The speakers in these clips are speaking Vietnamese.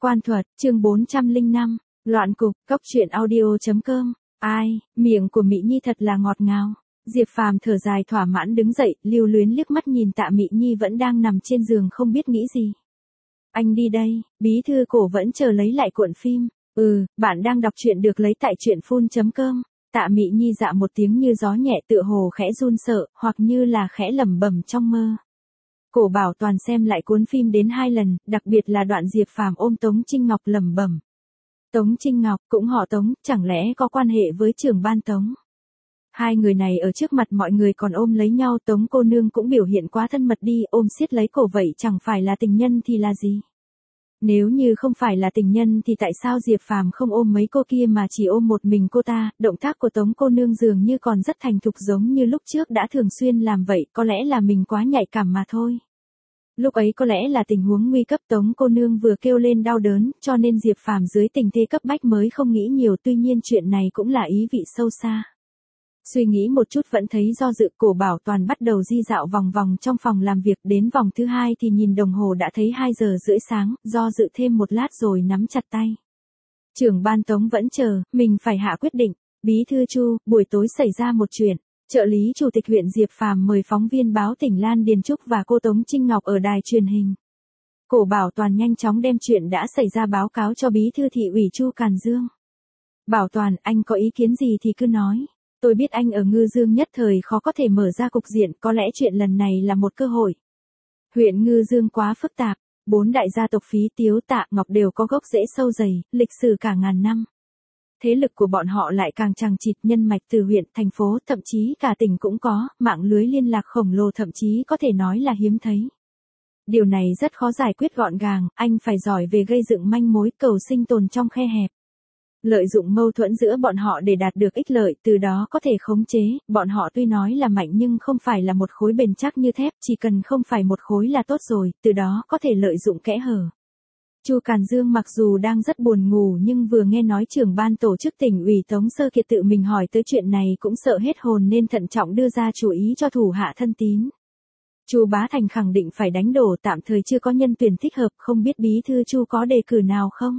Quan thuật, chương 405, loạn cục, cóc truyện audio.com. Ai, miệng của Mị Nhi thật là ngọt ngào. Diệp Phàm thở dài thỏa mãn đứng dậy, lưu luyến liếc mắt nhìn Tạ Mị Nhi vẫn đang nằm trên giường không biết nghĩ gì. Anh đi đây, bí thư Cổ vẫn chờ lấy lại cuộn phim. Bạn đang đọc truyện được lấy tại truyện.com. Tạ Mị Nhi dạ một tiếng như gió nhẹ tựa hồ khẽ run sợ, hoặc như là khẽ lẩm bẩm trong mơ. Cổ Bảo Toàn xem lại cuốn phim đến 2 lần, đặc biệt là đoạn Diệp Phàm ôm Tống Trinh Ngọc lẩm bẩm. Tống Trinh Ngọc, cũng họ Tống, chẳng lẽ có quan hệ với trưởng ban Tống? Hai người này ở trước mặt mọi người còn ôm lấy nhau, Tống cô nương cũng biểu hiện quá thân mật đi, ôm siết lấy cổ vậy chẳng phải là tình nhân thì là gì? Nếu như không phải là tình nhân thì tại sao Diệp Phàm không ôm mấy cô kia mà chỉ ôm một mình cô ta? Động tác của Tống cô nương dường như còn rất thành thục giống như lúc trước đã thường xuyên làm vậy, có lẽ là mình quá nhạy cảm mà thôi. Lúc ấy có lẽ là tình huống nguy cấp, Tống cô nương vừa kêu lên đau đớn, cho nên Diệp Phàm dưới tình thế cấp bách mới không nghĩ nhiều, tuy nhiên chuyện này cũng là ý vị sâu xa. Suy nghĩ một chút vẫn thấy do dự, Cổ Bảo Toàn bắt đầu di dạo vòng vòng trong phòng làm việc, đến vòng thứ 2 thì nhìn đồng hồ đã thấy 2 giờ rưỡi sáng, do dự thêm một lát rồi nắm chặt tay. Trưởng ban Tống vẫn chờ, mình phải hạ quyết định. Bí thư Chu, buổi tối xảy ra một chuyện. Trợ lý chủ tịch huyện Diệp Phàm mời phóng viên báo tỉnh Lan Điền Trúc và cô Tống Trinh Ngọc ở đài truyền hình. Cổ Bảo Toàn nhanh chóng đem chuyện đã xảy ra báo cáo cho bí thư thị ủy Chu Càn Dương. Bảo Toàn, anh có ý kiến gì thì cứ nói. Tôi biết anh ở Ngư Dương nhất thời khó có thể mở ra cục diện, có lẽ chuyện lần này là một cơ hội. Huyện Ngư Dương quá phức tạp, 4 đại gia tộc Phí Tiếu Tạ Ngọc đều có gốc rễ sâu dày, lịch sử cả ngàn năm. Thế lực của bọn họ lại càng chằng chịt, nhân mạch từ huyện, thành phố, thậm chí cả tỉnh cũng có, mạng lưới liên lạc khổng lồ thậm chí có thể nói là hiếm thấy. Điều này rất khó giải quyết gọn gàng, anh phải giỏi về gây dựng manh mối, cầu sinh tồn trong khe hẹp. Lợi dụng mâu thuẫn giữa bọn họ để đạt được ích lợi, từ đó có thể khống chế, bọn họ tuy nói là mạnh nhưng không phải là một khối bền chắc như thép, chỉ cần không phải một khối là tốt rồi, từ đó có thể lợi dụng kẽ hở. Chu Càn Dương mặc dù đang rất buồn ngủ nhưng vừa nghe nói trưởng ban tổ chức tỉnh ủy Tống Sơ Kiệt tự mình hỏi tới chuyện này cũng sợ hết hồn nên thận trọng đưa ra chủ ý cho thủ hạ thân tín. Chu Bá Thành khẳng định phải đánh đổ, tạm thời chưa có nhân tuyển thích hợp, không biết bí thư Chu có đề cử nào không?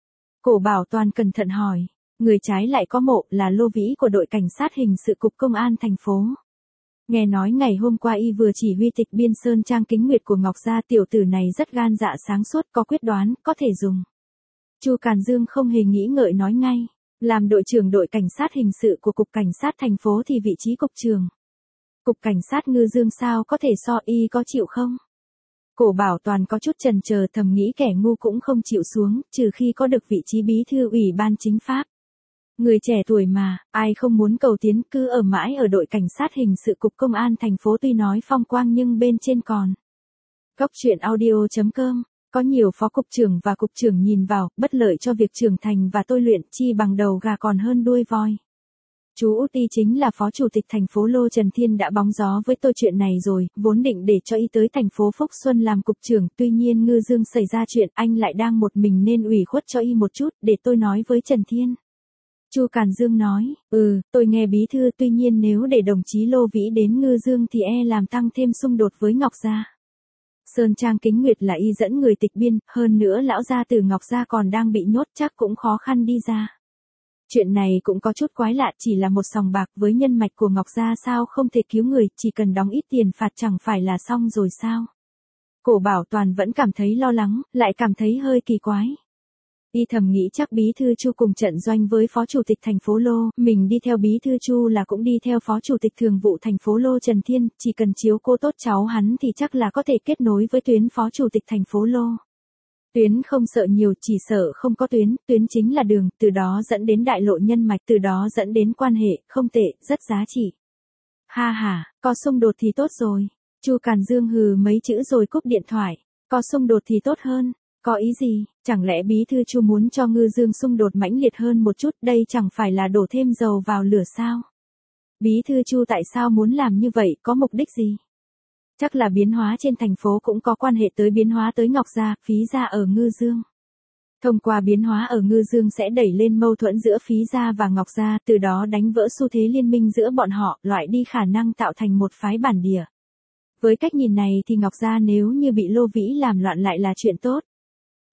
Cổ Bảo Toàn cẩn thận hỏi, người trái lại có mộ là Lô Vĩ của đội cảnh sát hình sự cục công an thành phố. Nghe nói ngày hôm qua y vừa chỉ huy tịch biên Sơn Trang Kính Nguyệt của Ngọc Gia, tiểu tử này rất gan dạ sáng suốt, có quyết đoán, có thể dùng. Chu Càn Dương không hề nghĩ ngợi nói ngay, làm đội trưởng đội cảnh sát hình sự của cục cảnh sát thành phố thì vị trí cục trưởng. Cục cảnh sát Ngư Dương sao có thể so, y có chịu không? Cổ Bảo Toàn có chút chần chờ, thầm nghĩ kẻ ngu cũng không chịu xuống, trừ khi có được vị trí bí thư ủy ban chính pháp. Người trẻ tuổi mà, ai không muốn cầu tiến, cứ ở mãi ở đội cảnh sát hình sự cục công an thành phố tuy nói phong quang nhưng bên trên còn. Cóc truyện audio.com, có nhiều phó cục trưởng và cục trưởng nhìn vào, bất lợi cho việc trưởng thành và tôi luyện, chi bằng đầu gà còn hơn đuôi voi. Chú Út Y chính là phó chủ tịch thành phố Lô Trần Thiên đã bóng gió với tôi chuyện này rồi, vốn định để cho y tới thành phố Phúc Xuân làm cục trưởng, tuy nhiên Ngư Dương xảy ra chuyện, anh lại đang một mình nên ủy khuất cho y một chút, để tôi nói với Trần Thiên. Chu Càn Dương nói, tôi nghe bí thư, tuy nhiên nếu để đồng chí Lô Vĩ đến Ngư Dương thì làm tăng thêm xung đột với Ngọc Gia. Sơn Trang Kính Nguyệt là y dẫn người tịch biên, hơn nữa lão gia từ Ngọc Gia còn đang bị nhốt, chắc cũng khó khăn đi ra. Chuyện này cũng có chút quái lạ, chỉ là một sòng bạc với nhân mạch của Ngọc Gia sao không thể cứu người, chỉ cần đóng ít tiền phạt chẳng phải là xong rồi sao? Cổ Bảo Toàn vẫn cảm thấy lo lắng, lại cảm thấy hơi kỳ quái. Y thầm nghĩ chắc bí thư Chu cùng trận doanh với phó chủ tịch thành phố Lô, mình đi theo bí thư Chu là cũng đi theo phó chủ tịch thường vụ thành phố Lô Trần Thiên, chỉ cần chiếu cố tốt cháu hắn thì chắc là có thể kết nối với tuyến phó chủ tịch thành phố Lô. Tuyến không sợ nhiều, chỉ sợ không có tuyến, tuyến chính là đường, từ đó dẫn đến đại lộ nhân mạch, từ đó dẫn đến quan hệ, không tệ, rất giá trị. Ha ha, có xung đột thì tốt rồi. Chu Càn Dương hừ mấy chữ rồi cúp điện thoại. Có xung đột thì tốt hơn. Có ý gì, chẳng lẽ bí thư Chu muốn cho Ngư Dương xung đột mãnh liệt hơn một chút, đây chẳng phải là đổ thêm dầu vào lửa sao? Bí thư Chu tại sao muốn làm như vậy, có mục đích gì? Chắc là biến hóa trên thành phố cũng có quan hệ tới biến hóa tới Ngọc Gia, Phí Gia ở Ngư Dương. Thông qua biến hóa ở Ngư Dương sẽ đẩy lên mâu thuẫn giữa Phí Gia và Ngọc Gia, từ đó đánh vỡ xu thế liên minh giữa bọn họ, loại đi khả năng tạo thành một phái bản địa. Với cách nhìn này thì Ngọc Gia nếu như bị Lô Vĩ làm loạn lại là chuyện tốt.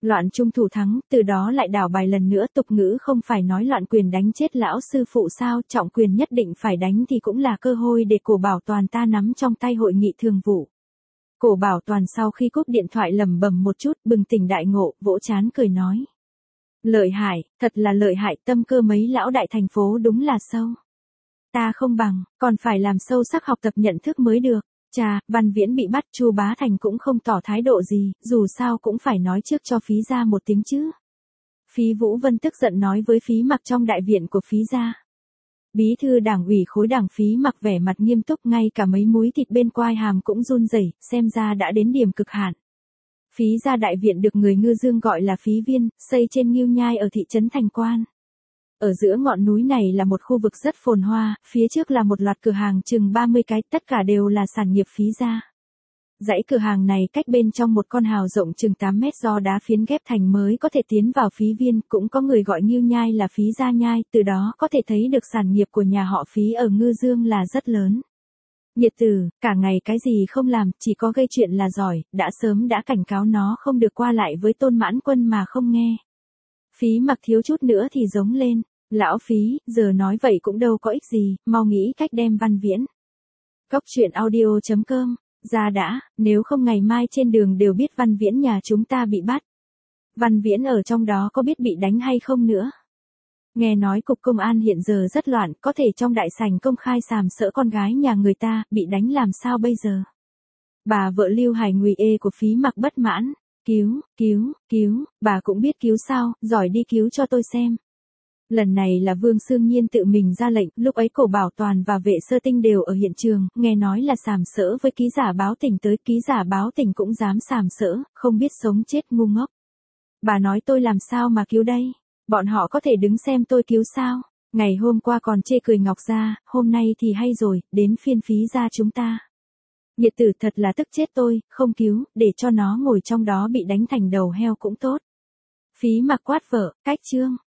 Loạn trung thủ thắng, từ đó lại đảo bài lần nữa, tục ngữ không phải nói loạn quyền đánh chết lão sư phụ sao, trọng quyền nhất định phải đánh thì cũng là cơ hội để Cổ Bảo Toàn ta nắm trong tay hội nghị thường vụ. Cổ Bảo Toàn sau khi cúp điện thoại lẩm bẩm một chút, bừng tỉnh đại ngộ, vỗ trán cười nói. Lợi hại, thật là lợi hại, tâm cơ mấy lão đại thành phố đúng là sâu. Ta không bằng, còn phải làm sâu sắc học tập nhận thức mới được. Chà, Văn Viễn bị bắt, Chu Bá Thành cũng không tỏ thái độ gì, dù sao cũng phải nói trước cho Phí gia một tiếng chứ. Phí Vũ Vân tức giận nói với Phí Mặc trong đại viện của Phí gia. Bí thư đảng ủy khối đảng Phí Mặc vẻ mặt nghiêm túc, ngay cả mấy múi thịt bên quai hàm cũng run rẩy, xem ra đã đến điểm cực hạn. Phí gia đại viện được người Ngư Dương gọi là Phí Viên, xây trên Ngưu Nhai ở thị trấn Thành Quan. Ở giữa ngọn núi này là một khu vực rất phồn hoa, phía trước là một loạt cửa hàng chừng 30 cái, tất cả đều là sản nghiệp Phí gia. Dãy cửa hàng này cách bên trong một con hào rộng chừng 8 mét do đá phiến ghép thành mới có thể tiến vào Phí Viên, cũng có người gọi Ngưu Nhai là Phí gia nhai, từ đó có thể thấy được sản nghiệp của nhà họ Phí ở Ngư Dương là rất lớn. Nhiệt Tử, cả ngày cái gì không làm, chỉ có gây chuyện là giỏi, đã sớm đã cảnh cáo nó không được qua lại với Tôn Mãn Quân mà không nghe. Phí Mặc thiếu chút nữa thì giống lên. Lão Phí, giờ nói vậy cũng đâu có ích gì, mau nghĩ cách đem Văn Viễn. Cóc truyện audio.com, ra đã, nếu không ngày mai trên đường đều biết Văn Viễn nhà chúng ta bị bắt. Văn Viễn ở trong đó có biết bị đánh hay không nữa. Nghe nói cục công an hiện giờ rất loạn, có thể trong đại sảnh công khai sàm sỡ con gái nhà người ta, bị đánh làm sao bây giờ. Bà vợ Lưu Hải Ngụy Ê của Phí Mặc bất mãn, cứu, bà cũng biết cứu sao, giỏi đi cứu cho tôi xem. Lần này là Vương Xương Nhiên tự mình ra lệnh, lúc ấy Cổ Bảo Toàn và Vệ Sơ Tinh đều ở hiện trường, nghe nói là sàm sỡ với ký giả báo tỉnh tới, ký giả báo tỉnh cũng dám sàm sỡ, không biết sống chết ngu ngốc. Bà nói tôi làm sao mà cứu đây? Bọn họ có thể đứng xem tôi cứu sao? Ngày hôm qua còn chê cười Ngọc Gia, hôm nay thì hay rồi, đến phiên Phí gia chúng ta. Nhiệt Tử thật là tức chết tôi, không cứu, để cho nó ngồi trong đó bị đánh thành đầu heo cũng tốt. Phí Mặc quát vợ, cách chương.